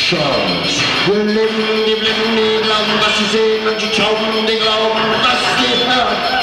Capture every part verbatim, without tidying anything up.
Chance. Wir leben, die Blinden, die glauben, was sie sehen, und die Tauben, die glauben, was sie hören.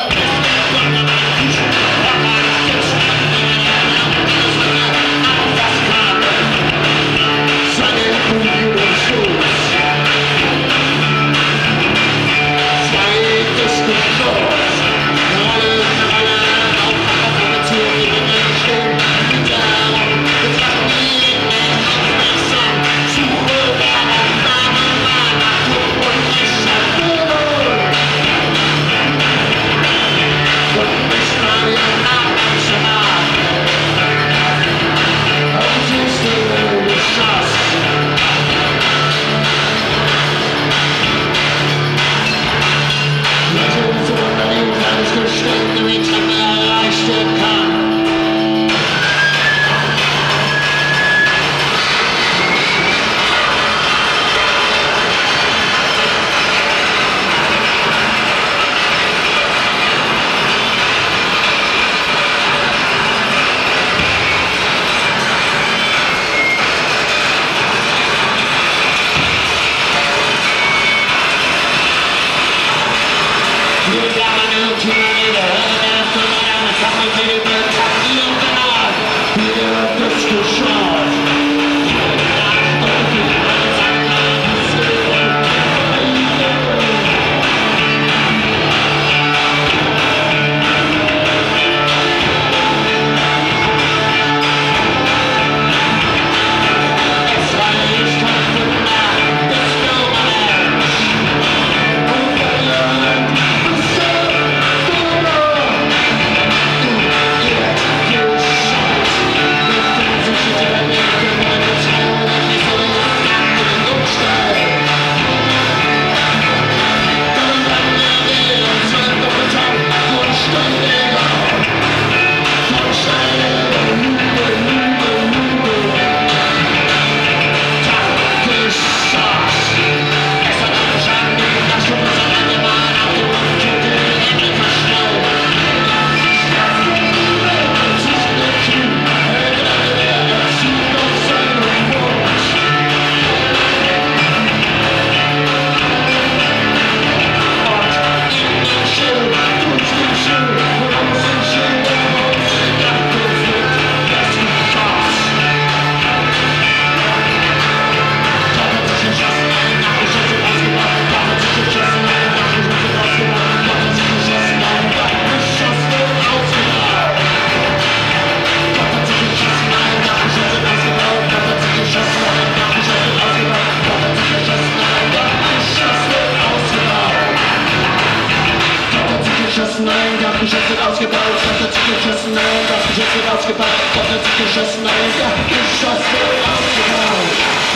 Nein, das Geschoss wird ausgebaut, das hat sich geschossen, nein, das Geschoss wird ausgebaut, das hat sich geschossen, nein, das Geschoss wird ausgebaut.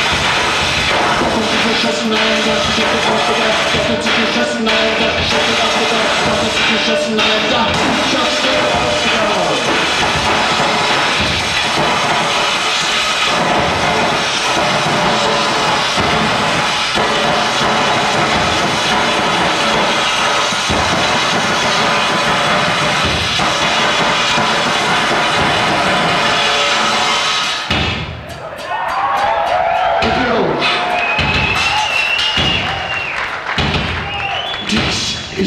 Das hat sich geschossen, nein, das Geschoss wird ausgebaut, das hat sich geschossen, nein, das Geschoss wird ausgebaut, das hat sich geschossen, nein, das Geschoss wird ausgebaut. This